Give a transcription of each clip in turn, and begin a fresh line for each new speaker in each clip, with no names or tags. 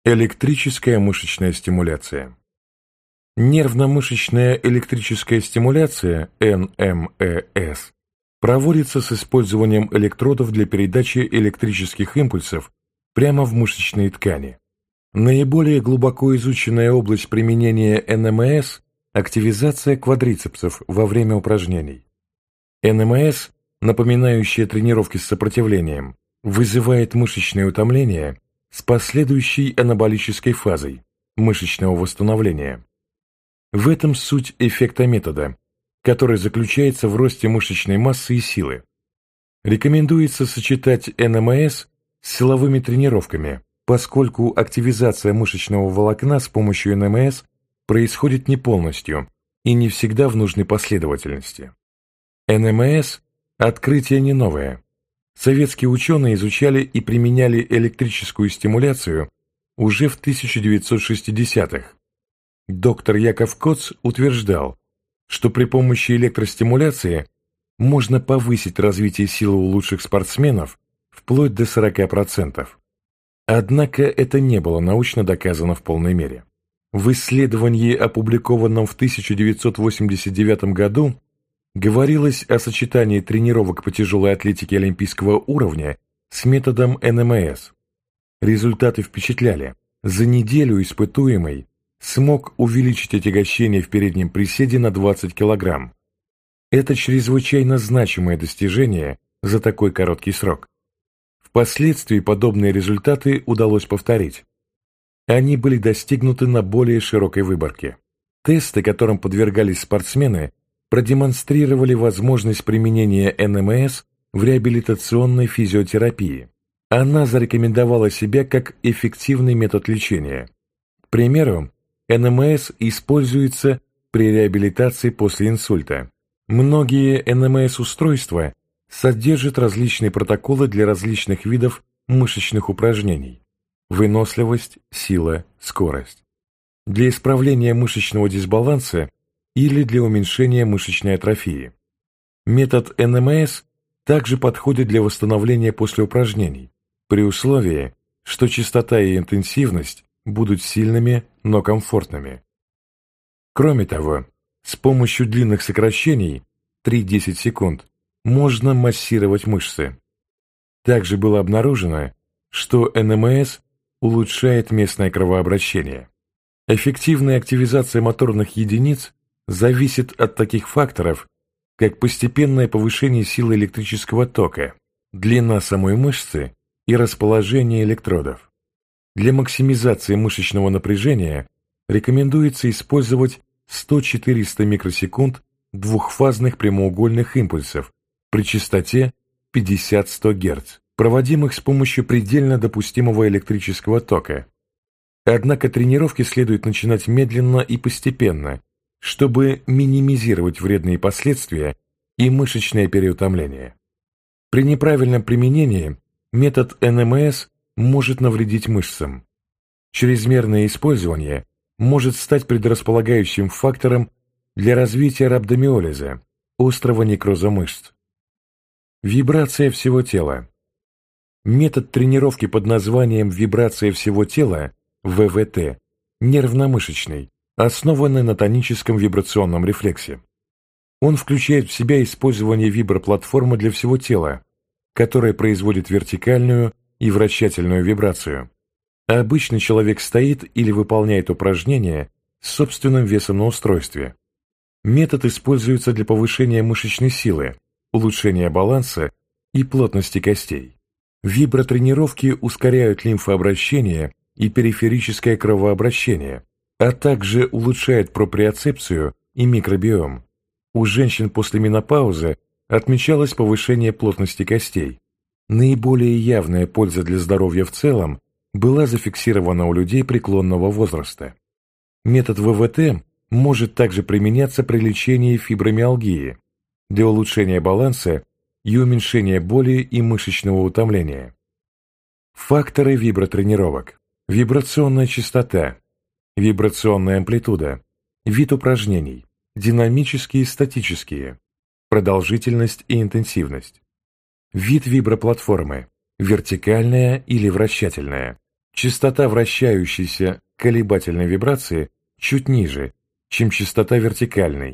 Электрическая мышечная стимуляция. Нервно-мышечная электрическая стимуляция, НМЭС, проводится с использованием электродов для передачи электрических импульсов прямо в мышечные ткани. Наиболее глубоко изученная область применения НМЭС – активизация квадрицепсов во время упражнений. НМЭС, напоминающая тренировки с сопротивлением, вызывает мышечное утомление с последующей анаболической фазой мышечного восстановления. В этом суть эффекта метода, который заключается в росте мышечной массы и силы. Рекомендуется сочетать НМС с силовыми тренировками, поскольку активизация мышечного волокна с помощью НМС происходит не полностью и не всегда в нужной последовательности. НМС – открытие не новое. Советские ученые изучали и применяли электрическую стимуляцию уже в 1960-х. Доктор Яков Коц утверждал, что при помощи электростимуляции можно повысить развитие силы у лучших спортсменов вплоть до 40%. Однако это не было научно доказано в полной мере. В исследовании, опубликованном в 1989 году, говорилось о сочетании тренировок по тяжелой атлетике олимпийского уровня с методом НМС. Результаты впечатляли. За неделю испытуемый смог увеличить отягощение в переднем приседе на 20 кг. Это чрезвычайно значимое достижение за такой короткий срок. Впоследствии подобные результаты удалось повторить. Они были достигнуты на более широкой выборке. Тесты, которым подвергались спортсмены, продемонстрировали возможность применения НМС в реабилитационной физиотерапии. Она зарекомендовала себя как эффективный метод лечения. К примеру, НМС используется при реабилитации после инсульта. Многие НМС-устройства содержат различные протоколы для различных видов мышечных упражнений. Выносливость, сила, скорость. Для исправления мышечного дисбаланса или для уменьшения мышечной атрофии. Метод НМС также подходит для восстановления после упражнений, при условии, что частота и интенсивность будут сильными, но комфортными. Кроме того, с помощью длинных сокращений 3-10 секунд можно массировать мышцы. Также было обнаружено, что НМС улучшает местное кровообращение. Эффективная активизация моторных единиц зависит от таких факторов, как постепенное повышение силы электрического тока, длина самой мышцы и расположение электродов. Для максимизации мышечного напряжения рекомендуется использовать 100-400 микросекунд двухфазных прямоугольных импульсов при частоте 50-100 Гц, проводимых с помощью предельно допустимого электрического тока. Однако тренировки следует начинать медленно и постепенно, чтобы минимизировать вредные последствия и мышечное переутомление. При неправильном применении метод НМС может навредить мышцам. Чрезмерное использование может стать предрасполагающим фактором для развития рhabdomиолиза, острого некроза мышц. Вибрация всего тела. Метод тренировки под названием «вибрация всего тела» ВВТ, нервно-мышечный, основанный на тоническом вибрационном рефлексе. Он включает в себя использование виброплатформы для всего тела, которая производит вертикальную и вращательную вибрацию. А обычный человек стоит или выполняет упражнения с собственным весом на устройстве. Метод используется для повышения мышечной силы, улучшения баланса и плотности костей. Вибротренировки ускоряют лимфообращение и периферическое кровообращение, а также улучшают проприоцепцию и микробиом. У женщин после менопаузы отмечалось повышение плотности костей. Наиболее явная польза для здоровья в целом была зафиксирована у людей преклонного возраста. Метод ВВТ может также применяться при лечении фибромиалгии, для улучшения баланса и уменьшения боли и мышечного утомления. Факторы вибротренировок. Вибрационная частота, вибрационная амплитуда, вид упражнений, динамические и статические, продолжительность и интенсивность. Вид виброплатформы, вертикальная или вращательная, Частота вращающейся колебательной вибрации чуть ниже, чем частота вертикальной,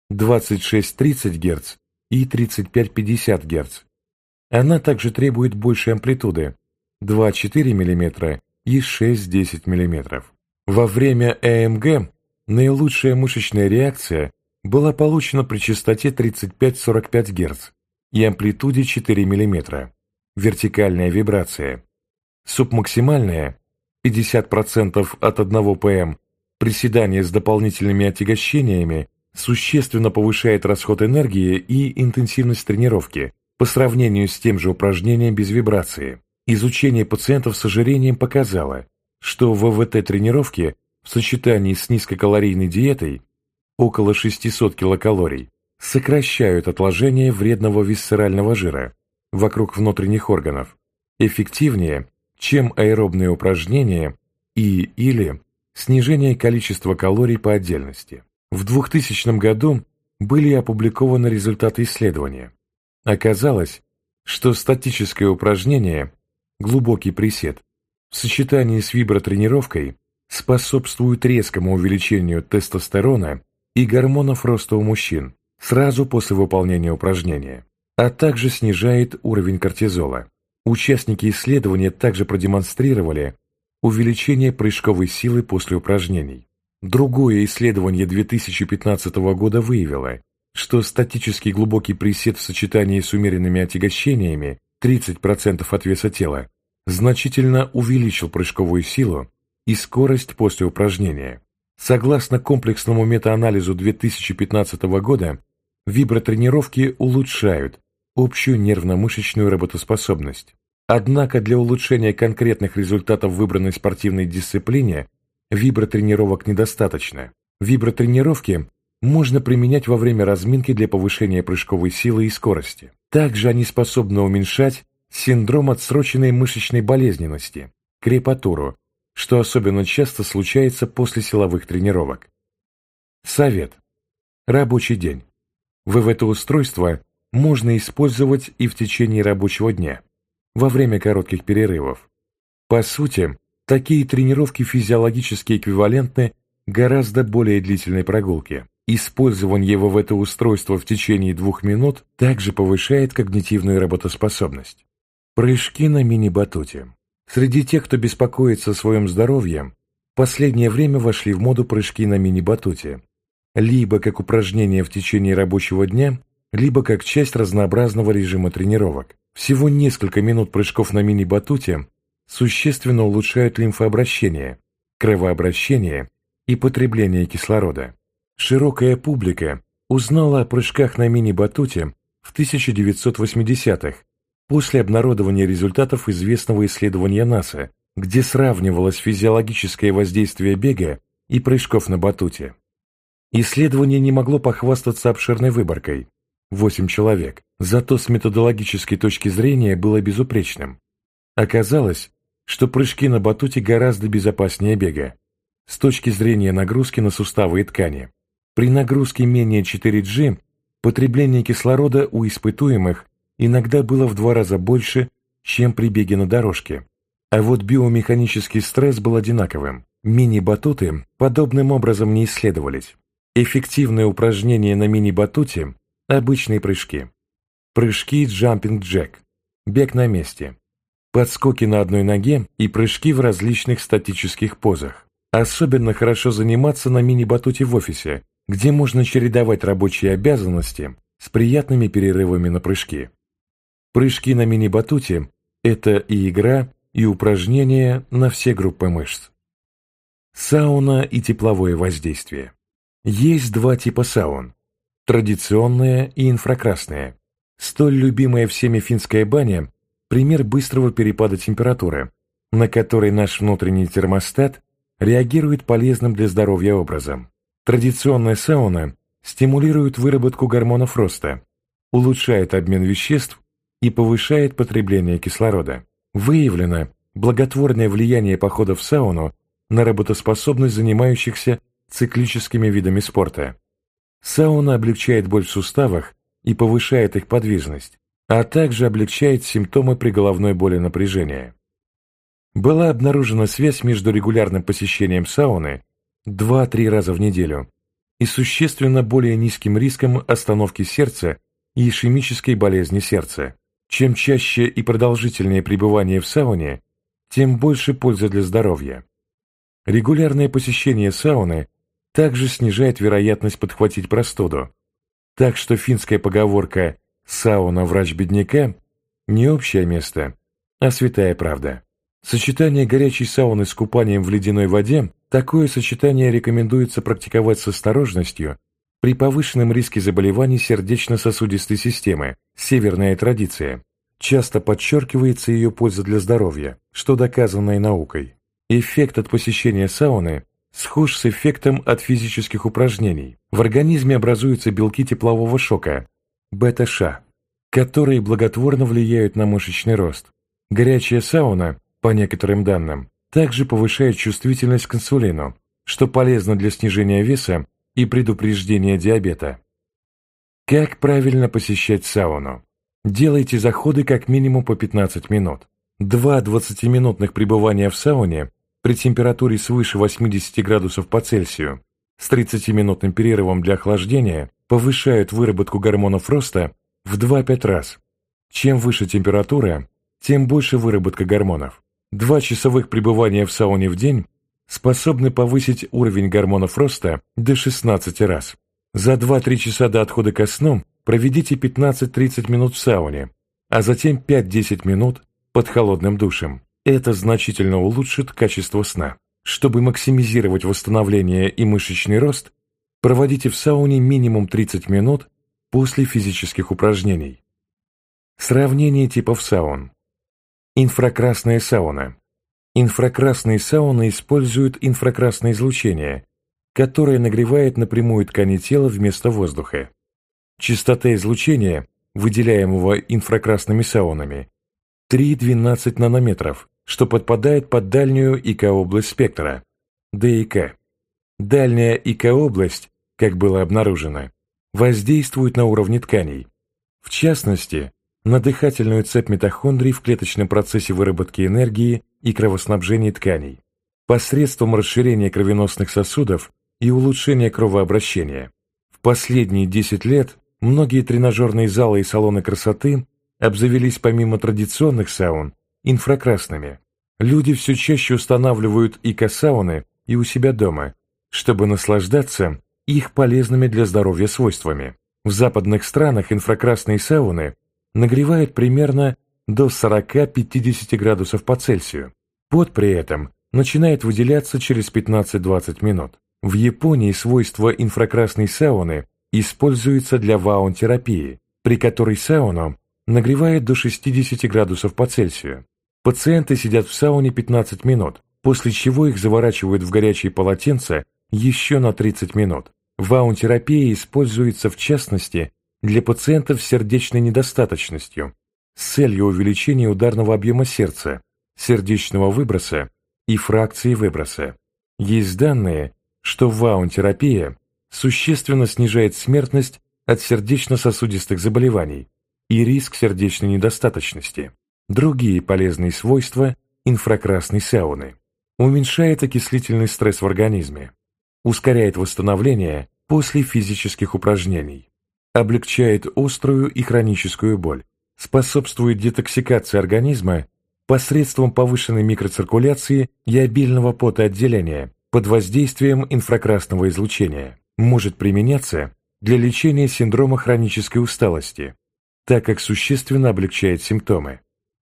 26-30 Гц и 35-50 Гц. Она также требует большей амплитуды, 2-4 мм и 6-10 мм. Во время ЭМГ наилучшая мышечная реакция была получена при частоте 35-45 Гц и амплитуде 4 мм. Вертикальная вибрация. Субмаксимальная 50% от 1 ПМ приседание с дополнительными отягощениями существенно повышает расход энергии и интенсивность тренировки по сравнению с тем же упражнением без вибрации. Изучение пациентов с ожирением показало, что ВВТ тренировки в сочетании с низкокалорийной диетой около 600 килокалорий сокращают отложение вредного висцерального жира вокруг внутренних органов эффективнее, чем аэробные упражнения или снижение количества калорий по отдельности. В 2000 году были опубликованы результаты исследования. Оказалось, что статическое упражнение, глубокий присед, в сочетании с вибротренировкой способствует резкому увеличению тестостерона и гормонов роста у мужчин сразу после выполнения упражнения, а также снижает уровень кортизола. Участники исследования также продемонстрировали увеличение прыжковой силы после упражнений. Другое исследование 2015 года выявило, что статический глубокий присед в сочетании с умеренными отягощениями 30% от веса тела значительно увеличил прыжковую силу и скорость после упражнения. Согласно комплексному метаанализу 2015 года, вибротренировки улучшают общую нервно-мышечную работоспособность. Однако для улучшения конкретных результатов в выбранной спортивной дисциплине вибротренировок недостаточно. Вибротренировки можно применять во время разминки для повышения прыжковой силы и скорости. Также они способны уменьшать синдром отсроченной мышечной болезненности, крепатуру, что особенно часто случается после силовых тренировок. Совет. Рабочий день. ВВТ-устройство можно использовать и в течение рабочего дня, во время коротких перерывов. По сути, такие тренировки физиологически эквивалентны гораздо более длительной прогулке. Использование ВВТ-устройства в течение 2 минут также повышает когнитивную работоспособность. Прыжки на мини-батуте. Среди тех, кто беспокоится о своем здоровье, в последнее время вошли в моду прыжки на мини-батуте, либо как упражнение в течение рабочего дня, либо как часть разнообразного режима тренировок. Всего несколько минут прыжков на мини-батуте существенно улучшают лимфообращение, кровообращение и потребление кислорода. Широкая публика узнала о прыжках на мини-батуте в 1980-х после обнародования результатов известного исследования НАСА, где сравнивалось физиологическое воздействие бега и прыжков на батуте. Исследование не могло похвастаться обширной выборкой – 8 человек, зато с методологической точки зрения было безупречным. Оказалось, что прыжки на батуте гораздо безопаснее бега с точки зрения нагрузки на суставы и ткани. При нагрузке менее 4G потребление кислорода у испытуемых иногда было в 2 раза больше, чем при беге на дорожке. А вот биомеханический стресс был одинаковым. Мини-батуты подобным образом не исследовались. Эффективное упражнение на мини-батуте – обычные прыжки. Прыжки джампинг-джек, бег на месте, подскоки на одной ноге и прыжки в различных статических позах. Особенно хорошо заниматься на мини-батуте в офисе, где можно чередовать рабочие обязанности с приятными перерывами на прыжки. Прыжки на мини-батуте – это и игра, и упражнения на все группы мышц. Сауна и тепловое воздействие. Есть 2 типа саун – традиционная и инфракрасная. Столь любимая всеми финская баня – пример быстрого перепада температуры, на который наш внутренний термостат реагирует полезным для здоровья образом. Традиционная сауна стимулирует выработку гормонов роста, улучшает обмен веществ и повышает потребление кислорода. Выявлено благотворное влияние похода в сауну на работоспособность занимающихся циклическими видами спорта. Сауна облегчает боль в суставах и повышает их подвижность, а также облегчает симптомы при головной боли напряжения. Была обнаружена связь между регулярным посещением сауны 2-3 раза в неделю и существенно более низким риском остановки сердца и ишемической болезни сердца. Чем чаще и продолжительнее пребывание в сауне, тем больше пользы для здоровья. Регулярное посещение сауны также снижает вероятность подхватить простуду. Так что финская поговорка «сауна – врач бедняка» не общее место, а святая правда. Сочетание горячей сауны с купанием в ледяной воде – такое сочетание рекомендуется практиковать с осторожностью при повышенном риске заболеваний сердечно-сосудистой системы, северная традиция. Часто подчеркивается ее польза для здоровья, что доказано и наукой. Эффект от посещения сауны схож с эффектом от физических упражнений. В организме образуются белки теплового шока, бета-ша, которые благотворно влияют на мышечный рост. Горячая сауна, по некоторым данным, также повышает чувствительность к инсулину, что полезно для снижения веса и предупреждения диабета. Как правильно посещать сауну? Делайте заходы как минимум по 15 минут. 2 20-минутных пребывания в сауне при температуре свыше 80 градусов по Цельсию с 30-минутным перерывом для охлаждения повышают выработку гормонов роста в 2-5 раз. Чем выше температура, тем больше выработка гормонов. 2 часовых пребывания в сауне в день способны повысить уровень гормонов роста до 16 раз. За 2-3 часа до отхода ко сну проведите 15-30 минут в сауне, а затем 5-10 минут под холодным душем. Это значительно улучшит качество сна. Чтобы максимизировать восстановление и мышечный рост, проводите в сауне минимум 30 минут после физических упражнений. Сравнение типов саун. Инфракрасная сауна. Инфракрасные сауны используют инфракрасное излучение, которое нагревает напрямую ткани тела вместо воздуха. Частота излучения, выделяемого инфракрасными саунами, 3-12 нанометров, что подпадает под дальнюю ИК-область спектра, ДИК. Дальняя ИК-область, как было обнаружено, воздействует на уровни тканей, в частности, на дыхательную цепь митохондрий в клеточном процессе выработки энергии и кровоснабжения тканей, посредством расширения кровеносных сосудов и улучшения кровообращения. В последние 10 лет многие тренажерные залы и салоны красоты обзавелись помимо традиционных саун инфракрасными. Люди все чаще устанавливают ИК-сауны и у себя дома, чтобы наслаждаться их полезными для здоровья свойствами. В западных странах инфракрасные сауны нагревают примерно до 40-50 градусов по Цельсию. Пот при этом начинает выделяться через 15-20 минут. В Японии свойства инфракрасной сауны используются для ваун-терапии, при которой сауну нагревает до 60 градусов по Цельсию. Пациенты сидят в сауне 15 минут, после чего их заворачивают в горячее полотенце еще на 30 минут. Ваун-терапия используется в частности для пациентов с сердечной недостаточностью с целью увеличения ударного объема сердца, сердечного выброса и фракции выброса. Есть данные, что ваун-терапия существенно снижает смертность от сердечно-сосудистых заболеваний и риск сердечной недостаточности. Другие полезные свойства инфракрасной сауны. Уменьшает окислительный стресс в организме, ускоряет восстановление после физических упражнений, облегчает острую и хроническую боль, способствует детоксикации организма посредством повышенной микроциркуляции и обильного потоотделения под воздействием инфракрасного излучения, может применяться для лечения синдрома хронической усталости, так как существенно облегчает симптомы.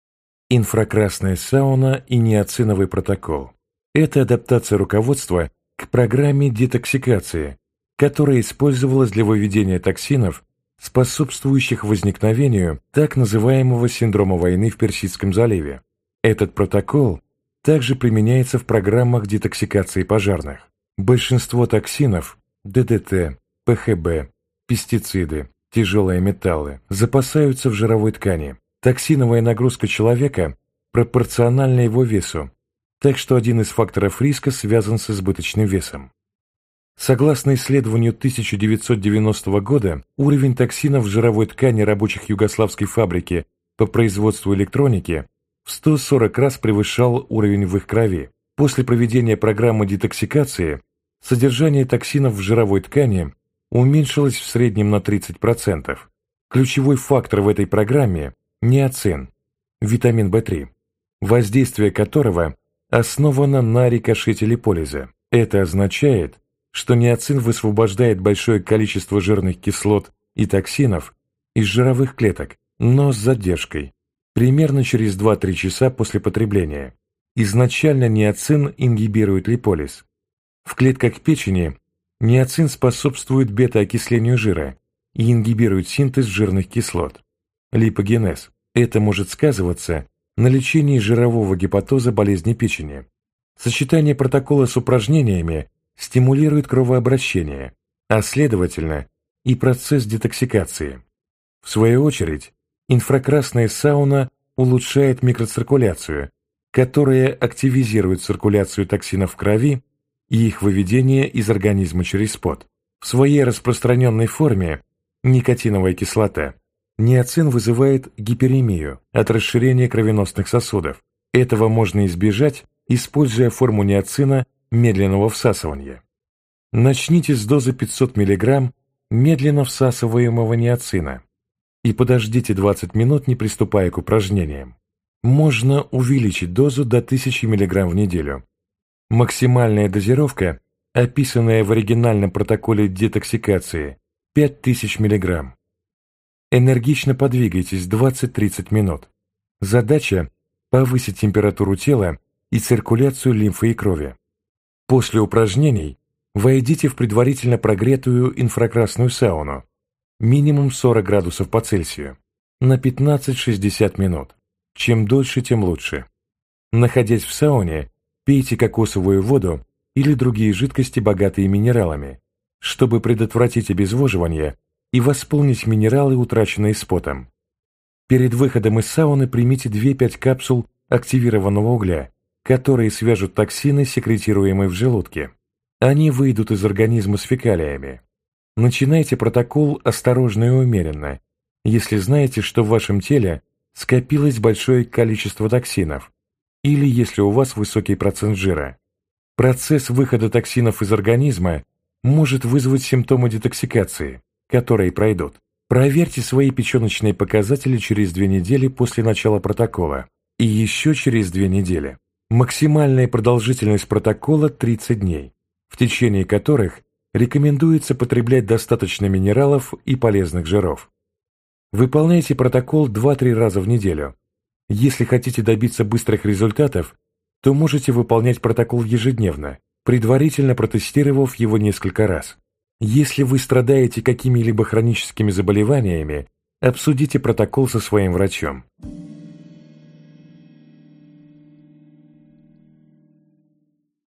Инфракрасная сауна и ниациновый протокол – это адаптация руководства к программе детоксикации, которая использовалась для выведения токсинов, способствующих возникновению так называемого синдрома войны в Персидском заливе. Этот протокол также применяется в программах детоксикации пожарных. Большинство токсинов – ДДТ, ПХБ, пестициды, тяжелые металлы – запасаются в жировой ткани. Токсиновая нагрузка человека пропорциональна его весу, так что один из факторов риска связан с избыточным весом. Согласно исследованию 1990 года, уровень токсинов в жировой ткани рабочих югославской фабрики по производству электроники в 140 раз превышал уровень в их крови. После проведения программы детоксикации содержание токсинов в жировой ткани уменьшилось в среднем на 30%. Ключевой фактор в этой программе – ниацин, витамин В3, воздействие которого основано на рикошете липолиза. Это означает, что ниацин высвобождает большое количество жирных кислот и токсинов из жировых клеток, но с задержкой, примерно через 2-3 часа после потребления. Изначально ниацин ингибирует липолиз. В клетках печени ниацин способствует бета-окислению жира и ингибирует синтез жирных кислот, липогенез. Это может сказываться на лечении жирового гепатоза болезни печени. Сочетание протокола с упражнениями стимулирует кровообращение, а следовательно и процесс детоксикации. В свою очередь, инфракрасная сауна улучшает микроциркуляцию, которая активизирует циркуляцию токсинов в крови и их выведение из организма через пот. В своей распространенной форме никотиновая кислота ниацин вызывает гиперемию от расширения кровеносных сосудов. Этого можно избежать, используя форму ниацина медленного всасывания. Начните с дозы 500 мг медленно всасываемого ниацина и подождите 20 минут, не приступая к упражнениям. Можно увеличить дозу до 1000 мг в неделю. Максимальная дозировка, описанная в оригинальном протоколе детоксикации, 5000 мг. Энергично подвигайтесь 20-30 минут. Задача – повысить температуру тела и циркуляцию лимфы и крови. После упражнений войдите в предварительно прогретую инфракрасную сауну, минимум 40 градусов по Цельсию, на 15-60 минут. Чем дольше, тем лучше. Находясь в сауне, пейте кокосовую воду или другие жидкости, богатые минералами, чтобы предотвратить обезвоживание и восполнить минералы, утраченные с потом. Перед выходом из сауны примите 2-5 капсул активированного угля, которые свяжут токсины, секретируемые в желудке. Они выйдут из организма с фекалиями. Начинайте протокол осторожно и умеренно, если знаете, что в вашем теле скопилось большое количество токсинов, или если у вас высокий процент жира. Процесс выхода токсинов из организма может вызвать симптомы детоксикации, которые пройдут. Проверьте свои печеночные показатели через 2 недели после начала протокола и еще через 2 недели. Максимальная продолжительность протокола – 30 дней, в течение которых рекомендуется потреблять достаточно минералов и полезных жиров. Выполняйте протокол 2-3 раза в неделю. Если хотите добиться быстрых результатов, то можете выполнять протокол ежедневно, предварительно протестировав его несколько раз. Если вы страдаете какими-либо хроническими заболеваниями, обсудите протокол со своим врачом.